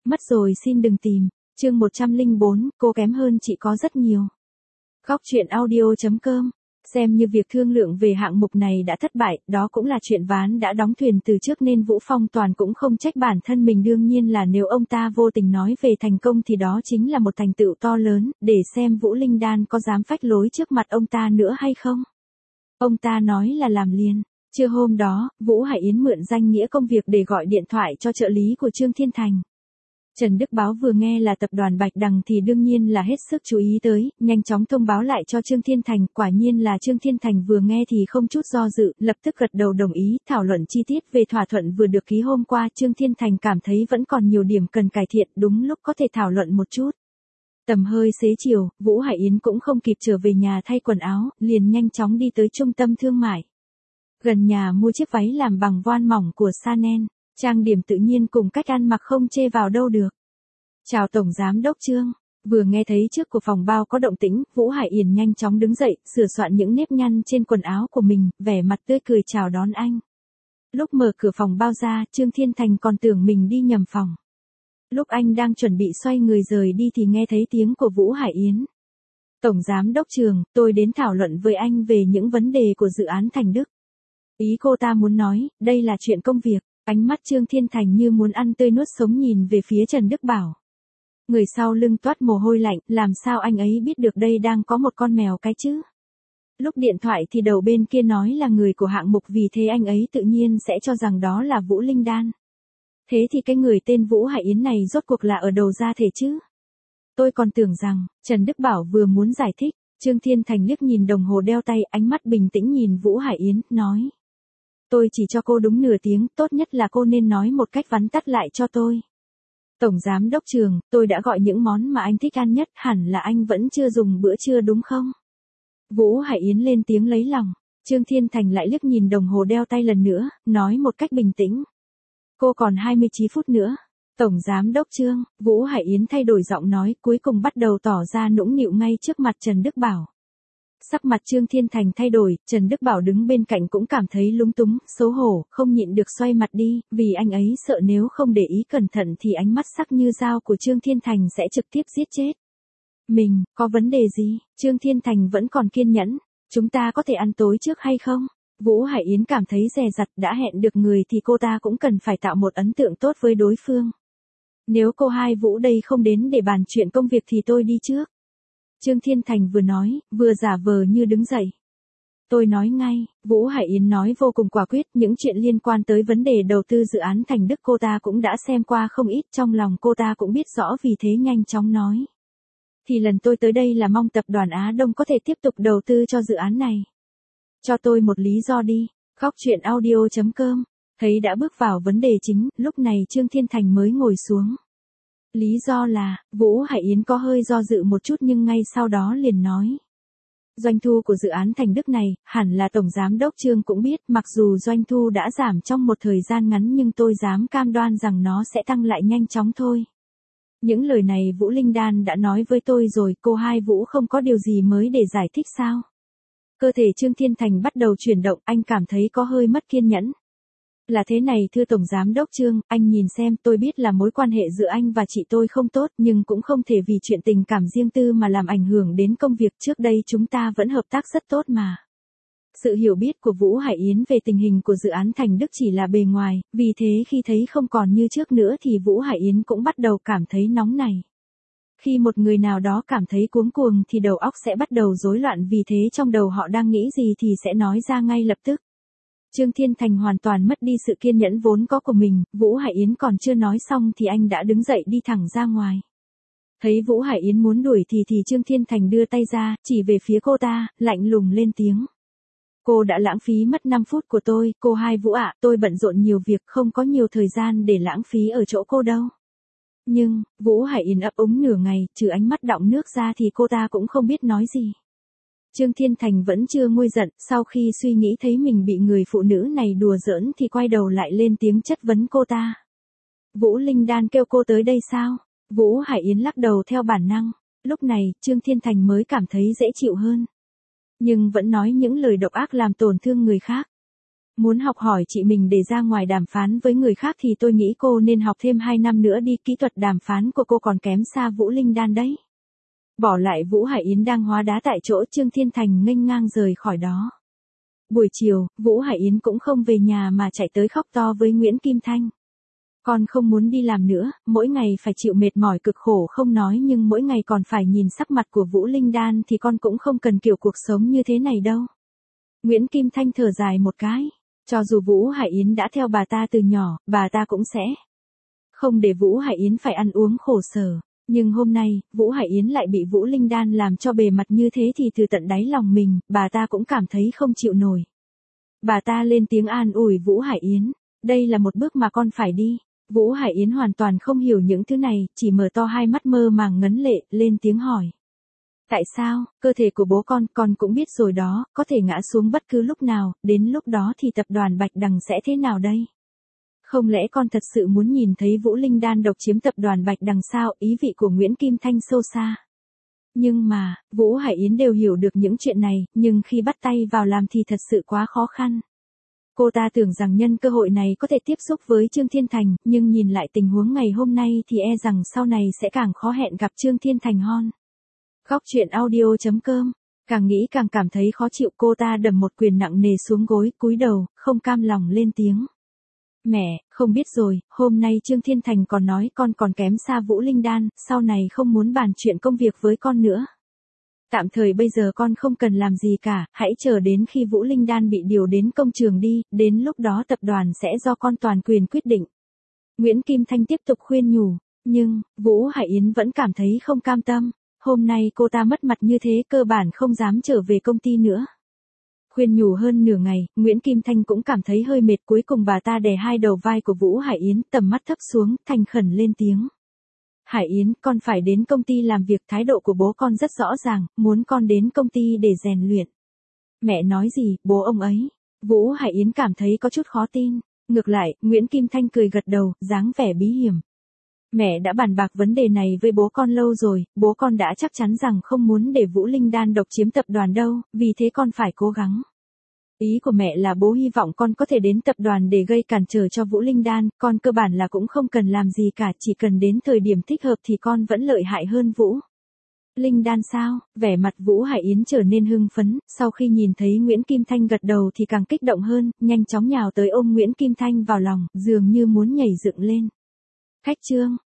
Mất rồi xin đừng tìm. Chương 104, cô kém hơn chị có rất nhiều. Góc truyện audio.com. Xem như việc thương lượng về hạng mục này đã thất bại, đó cũng là chuyện ván đã đóng thuyền từ trước nên Vũ Phong Toàn cũng không trách bản thân mình, đương nhiên là nếu ông ta vô tình nói về thành công thì đó chính là một thành tựu to lớn, để xem Vũ Linh Đan có dám phách lối trước mặt ông ta nữa hay không. Ông ta nói là làm liền. Trưa hôm đó, Vũ Hải Yến mượn danh nghĩa công việc để gọi điện thoại cho trợ lý của Trương Thiên Thành. Trần Đức Báo vừa nghe là tập đoàn Bạch Đằng thì đương nhiên là hết sức chú ý tới, nhanh chóng thông báo lại cho Trương Thiên Thành, quả nhiên là Trương Thiên Thành vừa nghe thì không chút do dự, lập tức gật đầu đồng ý, thảo luận chi tiết về thỏa thuận vừa được ký hôm qua. Trương Thiên Thành cảm thấy vẫn còn nhiều điểm cần cải thiện, đúng lúc có thể thảo luận một chút. Tầm hơi xế chiều, Vũ Hải Yến cũng không kịp trở về nhà thay quần áo, liền nhanh chóng đi tới trung tâm thương mại. Gần nhà mua chiếc váy làm bằng voan mỏng của Chanel. Trang điểm tự nhiên cùng cách ăn mặc không chê vào đâu được. Chào Tổng Giám Đốc Trương. Vừa nghe thấy trước của phòng bao có động tĩnh, Vũ Hải Yến nhanh chóng đứng dậy, sửa soạn những nếp nhăn trên quần áo của mình, vẻ mặt tươi cười chào đón anh. Lúc mở cửa phòng bao ra, Trương Thiên Thành còn tưởng mình đi nhầm phòng. Lúc anh đang chuẩn bị xoay người rời đi thì nghe thấy tiếng của Vũ Hải Yến. Tổng Giám Đốc Trương, tôi đến thảo luận với anh về những vấn đề của dự án Thành Đức. Ý cô ta muốn nói, đây là chuyện công việc. Ánh mắt Trương Thiên Thành như muốn ăn tươi nuốt sống nhìn về phía Trần Đức Bảo. Người sau lưng toát mồ hôi lạnh, làm sao anh ấy biết được đây đang có một con mèo cái chứ? Lúc điện thoại thì đầu bên kia nói là người của hạng mục, vì thế anh ấy tự nhiên sẽ cho rằng đó là Vũ Linh Đan. Thế thì cái người tên Vũ Hải Yến này rốt cuộc là ở đầu ra thể chứ? Tôi còn tưởng rằng, Trần Đức Bảo vừa muốn giải thích, Trương Thiên Thành liếc nhìn đồng hồ đeo tay, ánh mắt bình tĩnh nhìn Vũ Hải Yến, nói. Tôi chỉ cho cô đúng nửa tiếng, tốt nhất là cô nên nói một cách vắn tắt lại cho tôi. Tổng Giám Đốc Trương, tôi đã gọi những món mà anh thích ăn nhất, hẳn là anh vẫn chưa dùng bữa trưa đúng không? Vũ Hải Yến lên tiếng lấy lòng. Trương Thiên Thành lại liếc nhìn đồng hồ đeo tay lần nữa, nói một cách bình tĩnh. Cô còn 29 phút nữa. Tổng Giám Đốc Trương, Vũ Hải Yến thay đổi giọng nói, cuối cùng bắt đầu tỏ ra nũng nịu ngay trước mặt Trần Đức Bảo. Sắc mặt Trương Thiên Thành thay đổi, Trần Đức Bảo đứng bên cạnh cũng cảm thấy lúng túng, xấu hổ, không nhịn được xoay mặt đi, vì anh ấy sợ nếu không để ý cẩn thận thì ánh mắt sắc như dao của Trương Thiên Thành sẽ trực tiếp giết chết. Mình, có vấn đề gì? Trương Thiên Thành vẫn còn kiên nhẫn. Chúng ta có thể ăn tối trước hay không? Vũ Hải Yến cảm thấy dè dặt, đã hẹn được người thì cô ta cũng cần phải tạo một ấn tượng tốt với đối phương. Nếu cô hai Vũ đây không đến để bàn chuyện công việc thì tôi đi trước. Trương Thiên Thành vừa nói, vừa giả vờ như đứng dậy. Tôi nói ngay, Vũ Hải Yến nói vô cùng quả quyết, những chuyện liên quan tới vấn đề đầu tư dự án Thành Đức cô ta cũng đã xem qua không ít, trong lòng cô ta cũng biết rõ, vì thế nhanh chóng nói. Thì lần tôi tới đây là mong tập đoàn Á Đông có thể tiếp tục đầu tư cho dự án này. Cho tôi một lý do đi. Góc truyện audio.com. Thấy đã bước vào vấn đề chính, lúc này Trương Thiên Thành mới ngồi xuống. Lý do là, Vũ Hải Yến có hơi do dự một chút nhưng ngay sau đó liền nói. Doanh thu của dự án Thành Đức này, hẳn là Tổng Giám Đốc Trương cũng biết, mặc dù doanh thu đã giảm trong một thời gian ngắn nhưng tôi dám cam đoan rằng nó sẽ tăng lại nhanh chóng thôi. Những lời này Vũ Linh Đan đã nói với tôi rồi, cô hai Vũ không có điều gì mới để giải thích sao? Cơ thể Trương Thiên Thành bắt đầu chuyển động, anh cảm thấy có hơi mất kiên nhẫn. Là thế này thưa Tổng Giám Đốc Trương, anh nhìn xem, tôi biết là mối quan hệ giữa anh và chị tôi không tốt, nhưng cũng không thể vì chuyện tình cảm riêng tư mà làm ảnh hưởng đến công việc, trước đây chúng ta vẫn hợp tác rất tốt mà. Sự hiểu biết của Vũ Hải Yến về tình hình của dự án Thành Đức chỉ là bề ngoài, vì thế khi thấy không còn như trước nữa thì Vũ Hải Yến cũng bắt đầu cảm thấy nóng này. Khi một người nào đó cảm thấy cuống cuồng thì đầu óc sẽ bắt đầu rối loạn, vì thế trong đầu họ đang nghĩ gì thì sẽ nói ra ngay lập tức. Trương Thiên Thành hoàn toàn mất đi sự kiên nhẫn vốn có của mình, Vũ Hải Yến còn chưa nói xong thì anh đã đứng dậy đi thẳng ra ngoài. Thấy Vũ Hải Yến muốn đuổi thì Trương Thiên Thành đưa tay ra, chỉ về phía cô ta, lạnh lùng lên tiếng. Cô đã lãng phí mất 5 phút của tôi, cô hai Vũ ạ, tôi bận rộn nhiều việc, không có nhiều thời gian để lãng phí ở chỗ cô đâu. Nhưng, Vũ Hải Yến ấp úng nửa ngày, trừ ánh mắt đọng nước ra thì cô ta cũng không biết nói gì. Trương Thiên Thành vẫn chưa nguôi giận, sau khi suy nghĩ thấy mình bị người phụ nữ này đùa giỡn thì quay đầu lại lên tiếng chất vấn cô ta. Vũ Linh Đan kêu cô tới đây sao? Vũ Hải Yến lắc đầu theo bản năng. Lúc này, Trương Thiên Thành mới cảm thấy dễ chịu hơn. Nhưng vẫn nói những lời độc ác làm tổn thương người khác. Muốn học hỏi chị mình để ra ngoài đàm phán với người khác thì tôi nghĩ cô nên học thêm 2 năm nữa đi, kỹ thuật đàm phán của cô còn kém xa Vũ Linh Đan đấy. Bỏ lại Vũ Hải Yến đang hóa đá tại chỗ, Trương Thiên Thành nghênh ngang rời khỏi đó. Buổi chiều, Vũ Hải Yến cũng không về nhà mà chạy tới khóc to với Nguyễn Kim Thanh. Con không muốn đi làm nữa, mỗi ngày phải chịu mệt mỏi cực khổ không nói nhưng mỗi ngày còn phải nhìn sắc mặt của Vũ Linh Đan thì con cũng không cần kiểu cuộc sống như thế này đâu. Nguyễn Kim Thanh thở dài một cái. Cho dù Vũ Hải Yến đã theo bà ta từ nhỏ, bà ta cũng sẽ không để Vũ Hải Yến phải ăn uống khổ sở. Nhưng hôm nay, Vũ Hải Yến lại bị Vũ Linh Đan làm cho bề mặt như thế thì từ tận đáy lòng mình, bà ta cũng cảm thấy không chịu nổi. Bà ta lên tiếng an ủi Vũ Hải Yến. Đây là một bước mà con phải đi. Vũ Hải Yến hoàn toàn không hiểu những thứ này, chỉ mở to hai mắt mơ màng ngấn lệ, lên tiếng hỏi. Tại sao, cơ thể của bố con cũng biết rồi đó, có thể ngã xuống bất cứ lúc nào, đến lúc đó thì tập đoàn Bạch Đằng sẽ thế nào đây? Không lẽ con thật sự muốn nhìn thấy Vũ Linh Đan độc chiếm tập đoàn Bạch Đằng sao? Ý vị của Nguyễn Kim Thanh sâu xa. Nhưng mà, Vũ Hải Yến đều hiểu được những chuyện này, nhưng khi bắt tay vào làm thì thật sự quá khó khăn. Cô ta tưởng rằng nhân cơ hội này có thể tiếp xúc với Trương Thiên Thành, nhưng nhìn lại tình huống ngày hôm nay thì e rằng sau này sẽ càng khó hẹn gặp Trương Thiên Thành hon. Góc truyện audio.com. Càng nghĩ càng cảm thấy khó chịu, cô ta đầm một quyền nặng nề xuống gối, cúi đầu, không cam lòng lên tiếng. Mẹ, không biết rồi, hôm nay Trương Thiên Thành còn nói con còn kém xa Vũ Linh Đan, sau này không muốn bàn chuyện công việc với con nữa. Tạm thời bây giờ con không cần làm gì cả, hãy chờ đến khi Vũ Linh Đan bị điều đến công trường đi, đến lúc đó tập đoàn sẽ do con toàn quyền quyết định. Nguyễn Kim Thanh tiếp tục khuyên nhủ, nhưng, Vũ Hải Yến vẫn cảm thấy không cam tâm. Hôm nay cô ta mất mặt như thế cơ bản không dám trở về công ty nữa. Khuyên nhủ hơn nửa ngày, Nguyễn Kim Thanh cũng cảm thấy hơi mệt, cuối cùng bà ta đè hai đầu vai của Vũ Hải Yến, tầm mắt thấp xuống, thành khẩn lên tiếng. Hải Yến, con phải đến công ty làm việc, thái độ của bố con rất rõ ràng, muốn con đến công ty để rèn luyện. Mẹ nói gì, bố ông ấy? Vũ Hải Yến cảm thấy có chút khó tin. Ngược lại, Nguyễn Kim Thanh cười gật đầu, dáng vẻ bí hiểm. Mẹ đã bàn bạc vấn đề này với bố con lâu rồi, bố con đã chắc chắn rằng không muốn để Vũ Linh Đan độc chiếm tập đoàn đâu, vì thế con phải cố gắng. Ý của mẹ là bố hy vọng con có thể đến tập đoàn để gây cản trở cho Vũ Linh Đan, con cơ bản là cũng không cần làm gì cả, chỉ cần đến thời điểm thích hợp thì con vẫn lợi hại hơn Vũ Linh Đan sao? Vẻ mặt Vũ Hải Yến trở nên hưng phấn, sau khi nhìn thấy Nguyễn Kim Thanh gật đầu thì càng kích động hơn, nhanh chóng nhào tới ôm Nguyễn Kim Thanh vào lòng, dường như muốn nhảy dựng lên. Khách Trương.